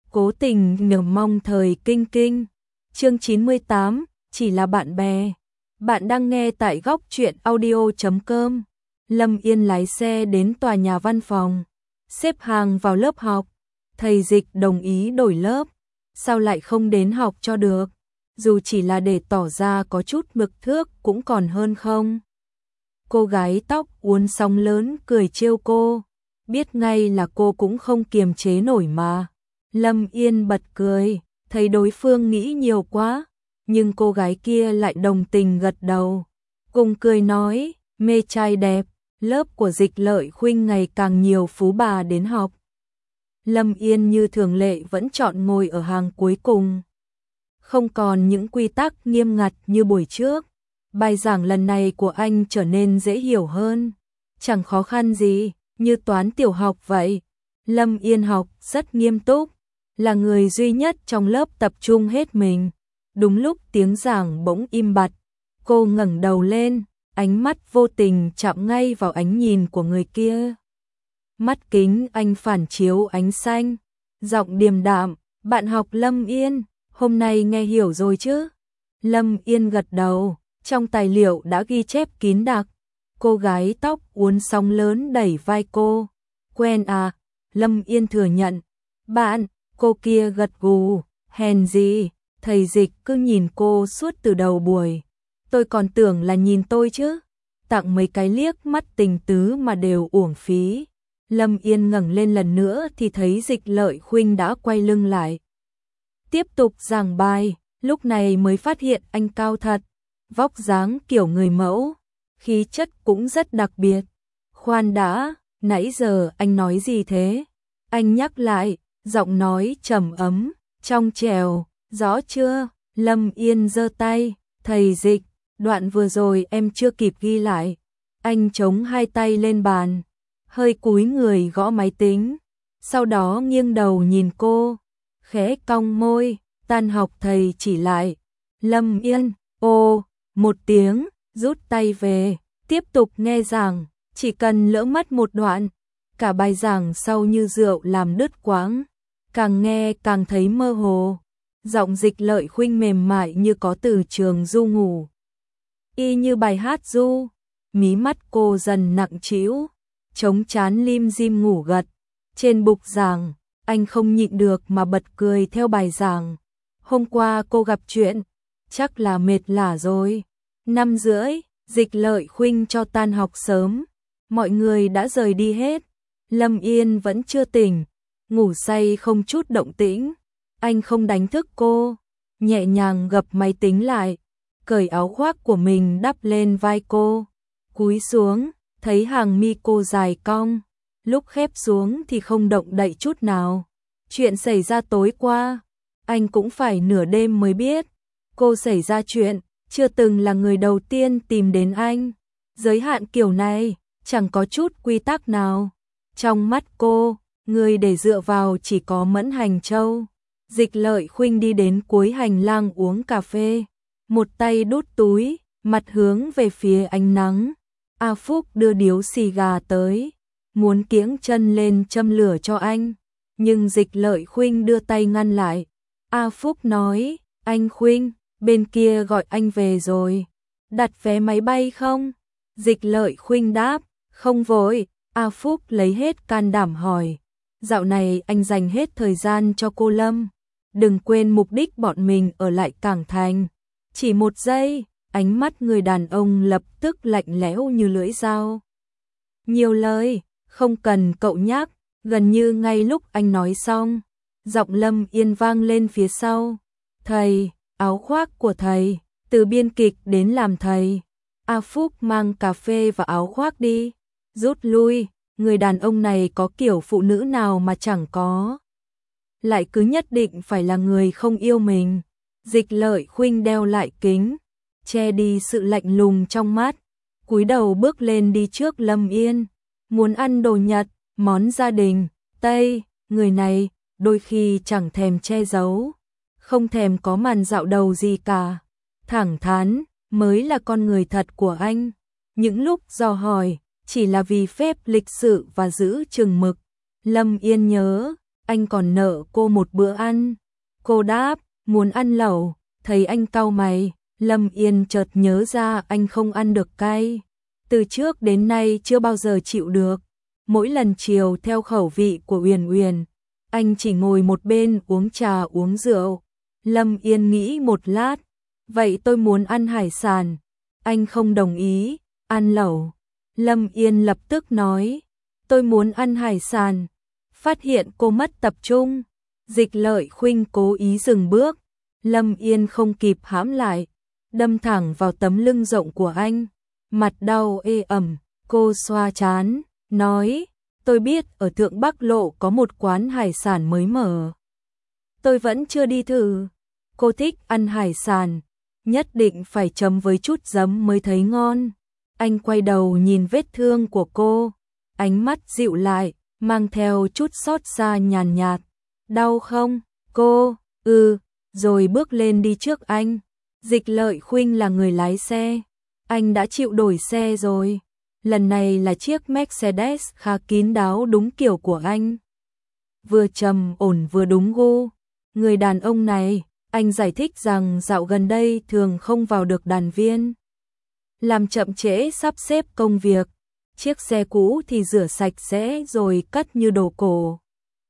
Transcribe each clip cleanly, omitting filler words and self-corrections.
Cố tình nhờ mong thời kinh kinh. Chương 98, chỉ là bạn bè. Bạn đang nghe tại góc truyện audio.com. Lâm Yên lái xe đến tòa nhà văn phòng, xếp hàng vào lớp học. Thầy Dịch đồng ý đổi lớp, sao lại không đến học cho được? Dù chỉ là để tỏ ra có chút mực thước cũng còn hơn không? Cô gái tóc uốn sóng lớn cười trêu cô, biết ngay là cô cũng không kiềm chế nổi mà. Lâm Yên bật cười, thấy đối phương nghĩ nhiều quá, nhưng cô gái kia lại đồng tình gật đầu, cùng cười nói, mê trai đẹp, lớp của Dịch Lợi Khuynh ngày càng nhiều phú bà đến học. Lâm Yên như thường lệ vẫn chọn ngồi ở hàng cuối cùng. Không còn những quy tắc nghiêm ngặt như buổi trước, bài giảng lần này của anh trở nên dễ hiểu hơn, chẳng khó khăn gì, như toán tiểu học vậy. Lâm Yên học rất nghiêm túc, là người duy nhất trong lớp tập trung hết mình. Đúng lúc tiếng giảng bỗng im bặt, cô ngẩng đầu lên, ánh mắt vô tình chạm ngay vào ánh nhìn của người kia. Mắt kính anh phản chiếu ánh xanh, giọng điềm đạm, bạn học Lâm Yên, hôm nay nghe hiểu rồi chứ? Lâm Yên gật đầu, trong tài liệu đã ghi chép kín đặc. Cô gái tóc uốn sóng lớn đẩy vai cô. Quen à? Lâm Yên thừa nhận. Bạn, cô kia gật gù, hèn gì, thầy Dịch cứ nhìn cô suốt từ đầu buổi. Tôi còn tưởng là nhìn tôi chứ. Tặng mấy cái liếc mắt tình tứ mà đều uổng phí. Lâm Yên ngẩng lên lần nữa thì thấy Dịch Lợi Khuynh đã quay lưng lại. Tiếp tục giảng bài, lúc này mới phát hiện anh cao thật, vóc dáng kiểu người mẫu, khí chất cũng rất đặc biệt. Khoan đã, nãy giờ anh nói gì thế? Anh nhắc lại, giọng nói trầm ấm, trong trẻo, rõ chưa? Lâm Yên giơ tay, thầy Dịch, đoạn vừa rồi em chưa kịp ghi lại. Anh chống hai tay lên bàn, hơi cúi người gõ máy tính, sau đó nghiêng đầu nhìn cô, khẽ cong môi, tan học thầy chỉ lại. Lâm Yên, ô, một tiếng, rút tay về, tiếp tục nghe giảng, chỉ cần lỡ mất một đoạn, cả bài giảng sau như rượu làm đứt quãng, càng nghe càng thấy mơ hồ. Giọng Dịch Lợi Khuynh mềm mại như có từ trường du ngủ, y như bài hát du. Mí mắt cô dần nặng trĩu, chống trán lim dim ngủ gật. Trên bục giảng, anh không nhịn được mà bật cười theo bài giảng. Hôm qua cô gặp chuyện, chắc là mệt lả rồi. 5:30, Dịch Lợi Khuynh cho tan học sớm, mọi người đã rời đi hết. Lâm Yên vẫn chưa tỉnh, ngủ say không chút động tĩnh. Anh không đánh thức cô, nhẹ nhàng gập máy tính lại, cởi áo khoác của mình đắp lên vai cô, cúi xuống, thấy hàng mi cô dài cong, lúc khép xuống thì không động đậy chút nào. Chuyện xảy ra tối qua, anh cũng phải nửa đêm mới biết. Cô xảy ra chuyện, chưa từng là người đầu tiên tìm đến anh. Giới hạn kiểu này, chẳng có chút quy tắc nào. Trong mắt cô, người để dựa vào chỉ có Mẫn Hành Châu. Dịch Lợi Khuynh đi đến cuối hành lang uống cà phê, một tay đút túi, mặt hướng về phía ánh nắng. A Phúc đưa điếu xì gà tới, muốn kiễng chân lên châm lửa cho anh, nhưng Dịch Lợi Khuynh đưa tay ngăn lại. A Phúc nói, anh Khuynh, bên kia gọi anh về rồi, đặt vé máy bay không? Dịch Lợi Khuynh đáp, không vội. A Phúc lấy hết can đảm hỏi, dạo này anh dành hết thời gian cho cô Lâm, đừng quên mục đích bọn mình ở lại Cảng Thành. Chỉ một giây, ánh mắt người đàn ông lập tức lạnh lẽo như lưỡi dao. Nhiều lời, không cần cậu nhắc. Gần như ngay lúc anh nói xong, giọng Lâm Yên vang lên phía sau. Thầy, áo khoác của thầy, từ biên kịch đến làm thầy. A Phúc mang cà phê và áo khoác đi. Rút lui, người đàn ông này có kiểu phụ nữ nào mà chẳng có. Lại cứ nhất định phải là người không yêu mình. Dịch Lợi Khuynh đeo lại kính, che đi sự lạnh lùng trong mắt, cúi đầu bước lên đi trước Lâm Yên. Muốn ăn đồ Nhật, món gia đình, Tây, người này đôi khi chẳng thèm che giấu, không thèm có màn dạo đầu gì cả. Thẳng thắn mới là con người thật của anh. Những lúc dò hỏi chỉ là vì phép lịch sự và giữ chừng mực. Lâm Yên nhớ, anh còn nợ cô một bữa ăn. Cô đáp, muốn ăn lẩu, thấy anh cau mày, Lâm Yên chợt nhớ ra anh không ăn được cay. Từ trước đến nay chưa bao giờ chịu được. Mỗi lần chiều theo khẩu vị của Uyển Uyển, anh chỉ ngồi một bên uống trà uống rượu. Lâm Yên nghĩ một lát, vậy tôi muốn ăn hải sản. Anh không đồng ý, ăn lẩu. Lâm Yên lập tức nói, tôi muốn ăn hải sản. Phát hiện cô mất tập trung, Dịch Lợi Khuynh cố ý dừng bước. Lâm Yên không kịp hãm lại, đâm thẳng vào tấm lưng rộng của anh. Mặt đau ê ẩm, cô xoa trán, nói, tôi biết ở Thượng Bắc Lộ có một quán hải sản mới mở. Tôi vẫn chưa đi thử. Cô thích ăn hải sản, nhất định phải chấm với chút giấm mới thấy ngon. Anh quay đầu nhìn vết thương của cô, ánh mắt dịu lại, mang theo chút xót xa nhàn nhạt. Đau không? Cô, rồi bước lên đi trước anh. Dịch Lợi Khuynh là người lái xe, anh đã chịu đổi xe rồi. Lần này là chiếc Mercedes khá kín đáo đúng kiểu của anh. Vừa trầm ổn vừa đúng gu. Người đàn ông này, anh giải thích rằng dạo gần đây thường không vào được đàn viên, làm chậm trễ sắp xếp công việc. Chiếc xe cũ thì rửa sạch sẽ rồi cất như đồ cổ.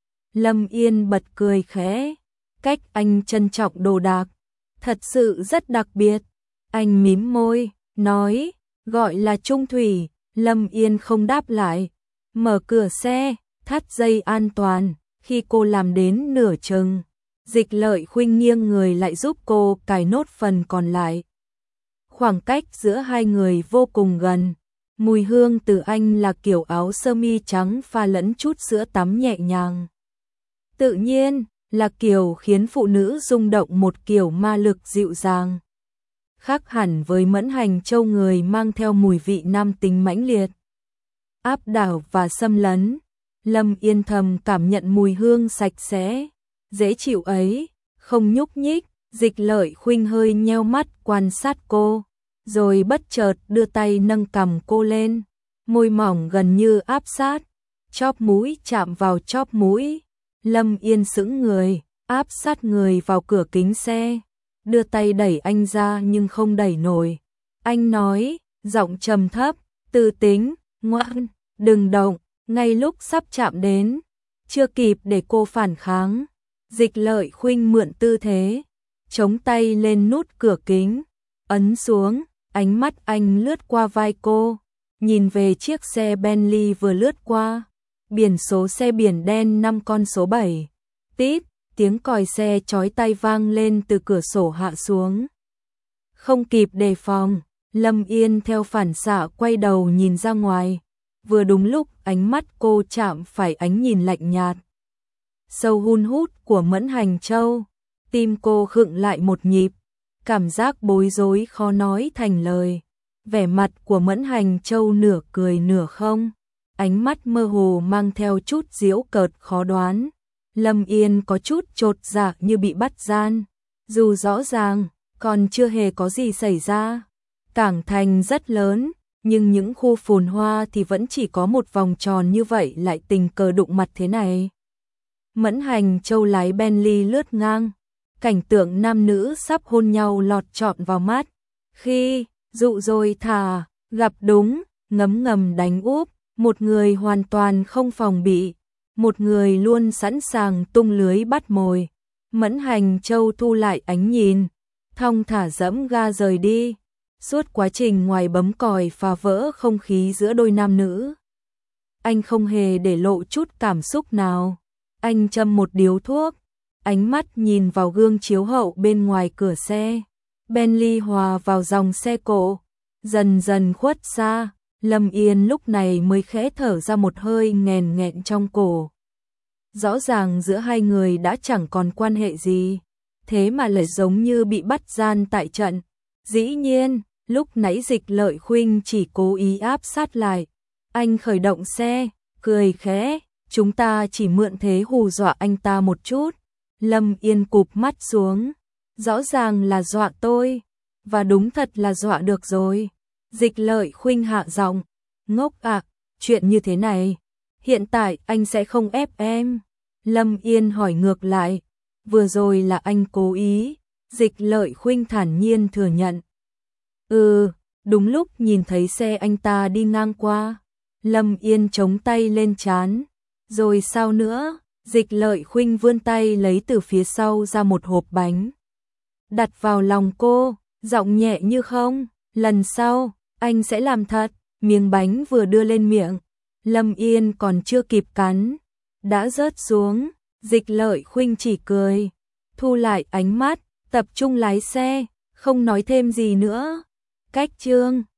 Lâm Yên bật cười khẽ, cách anh trân trọng đồ đạc, thật sự rất đặc biệt. Anh mím môi, nói, gọi là trung thủy. Lâm Yên không đáp lại, mở cửa xe, thắt dây an toàn. Khi cô làm đến nửa chừng, Dịch Lợi Khuynh nghiêng người lại giúp cô cài nốt phần còn lại. Khoảng cách giữa hai người vô cùng gần. Mùi hương từ anh là kiểu áo sơ mi trắng pha lẫn chút sữa tắm nhẹ nhàng. Tự nhiên, là kiểu khiến phụ nữ rung động một kiểu ma lực dịu dàng. Khác hẳn với Mẫn Hành Châu người mang theo mùi vị nam tính mãnh liệt, áp đảo và xâm lấn. Lâm Yên thầm cảm nhận mùi hương sạch sẽ, dễ chịu ấy, không nhúc nhích. Dịch Lợi Khuynh hơi nheo mắt quan sát cô, rồi bất chợt đưa tay nâng cằm cô lên, môi mỏng gần như áp sát, chóp mũi chạm vào chóp mũi. Lâm Yên sững người, áp sát người vào cửa kính xe, đưa tay đẩy anh ra nhưng không đẩy nổi. Anh nói, giọng trầm thấp, "Từ tính, ngoan, đừng động." Ngay lúc sắp chạm đến, chưa kịp để cô phản kháng, Dịch Lợi Khuynh mượn tư thế, chống tay lên nút cửa kính, ấn xuống. Ánh mắt anh lướt qua vai cô, nhìn về chiếc xe Bentley vừa lướt qua, biển số xe biển đen 5 con số 7. Tít, tiếng còi xe chói tai vang lên từ cửa sổ hạ xuống. Không kịp đề phòng, Lâm Yên theo phản xạ quay đầu nhìn ra ngoài, vừa đúng lúc ánh mắt cô chạm phải ánh nhìn lạnh nhạt, sâu hun hút của Mẫn Hành Châu. Tim cô khựng lại một nhịp, cảm giác bối rối khó nói thành lời. Vẻ mặt của Mẫn Hành Châu nửa cười nửa không, ánh mắt mơ hồ mang theo chút giễu cợt khó đoán. Lâm Yên có chút chột dạ như bị bắt gian, dù rõ ràng còn chưa hề có gì xảy ra. Cảng thành rất lớn, nhưng những khu phồn hoa thì vẫn chỉ có một vòng tròn như vậy, lại tình cờ đụng mặt thế này. Mẫn Hành Châu lái Bentley lướt ngang, cảnh tượng nam nữ sắp hôn nhau lọt trọn vào mắt. Khi dụ rồi thả, gặp đúng, ngấm ngầm đánh úp, một người hoàn toàn không phòng bị, một người luôn sẵn sàng tung lưới bắt mồi. Mẫn Hành Châu thu lại ánh nhìn, thong thả dẫm ga rời đi. Suốt quá trình ngoài bấm còi phá vỡ không khí giữa đôi nam nữ, anh không hề để lộ chút cảm xúc nào. Anh châm một điếu thuốc, ánh mắt nhìn vào gương chiếu hậu bên ngoài cửa xe. Bentley hòa vào dòng xe cộ, dần dần khuất xa. Lâm Yên lúc này mới khẽ thở ra một hơi nghẹn nghẹn trong cổ. Rõ ràng giữa hai người đã chẳng còn quan hệ gì, thế mà lại giống như bị bắt gian tại trận. Dĩ nhiên, lúc nãy Dịch Lợi Khuynh chỉ cố ý áp sát lại. Anh khởi động xe, cười khẽ, chúng ta chỉ mượn thế hù dọa anh ta một chút. Lâm Yên cụp mắt xuống, rõ ràng là dọa tôi, và đúng thật là dọa được rồi. Dịch Lợi Khuynh hạ giọng, ngốc ạ, chuyện như thế này, hiện tại anh sẽ không ép em. Lâm Yên hỏi ngược lại, vừa rồi là anh cố ý, Dịch Lợi Khuynh thản nhiên thừa nhận. Đúng lúc nhìn thấy xe anh ta đi ngang qua. Lâm Yên chống tay lên trán. Rồi sao nữa? Dịch Lợi Khuynh vươn tay lấy từ phía sau ra một hộp bánh. Đặt vào lòng cô, giọng nhẹ như không. Lần sau, anh sẽ làm thật. Miếng bánh vừa đưa lên miệng, Lâm Yên còn chưa kịp cắn, đã rớt xuống. Dịch Lợi Khuynh chỉ cười, thu lại ánh mắt, tập trung lái xe, không nói thêm gì nữa. Cách chương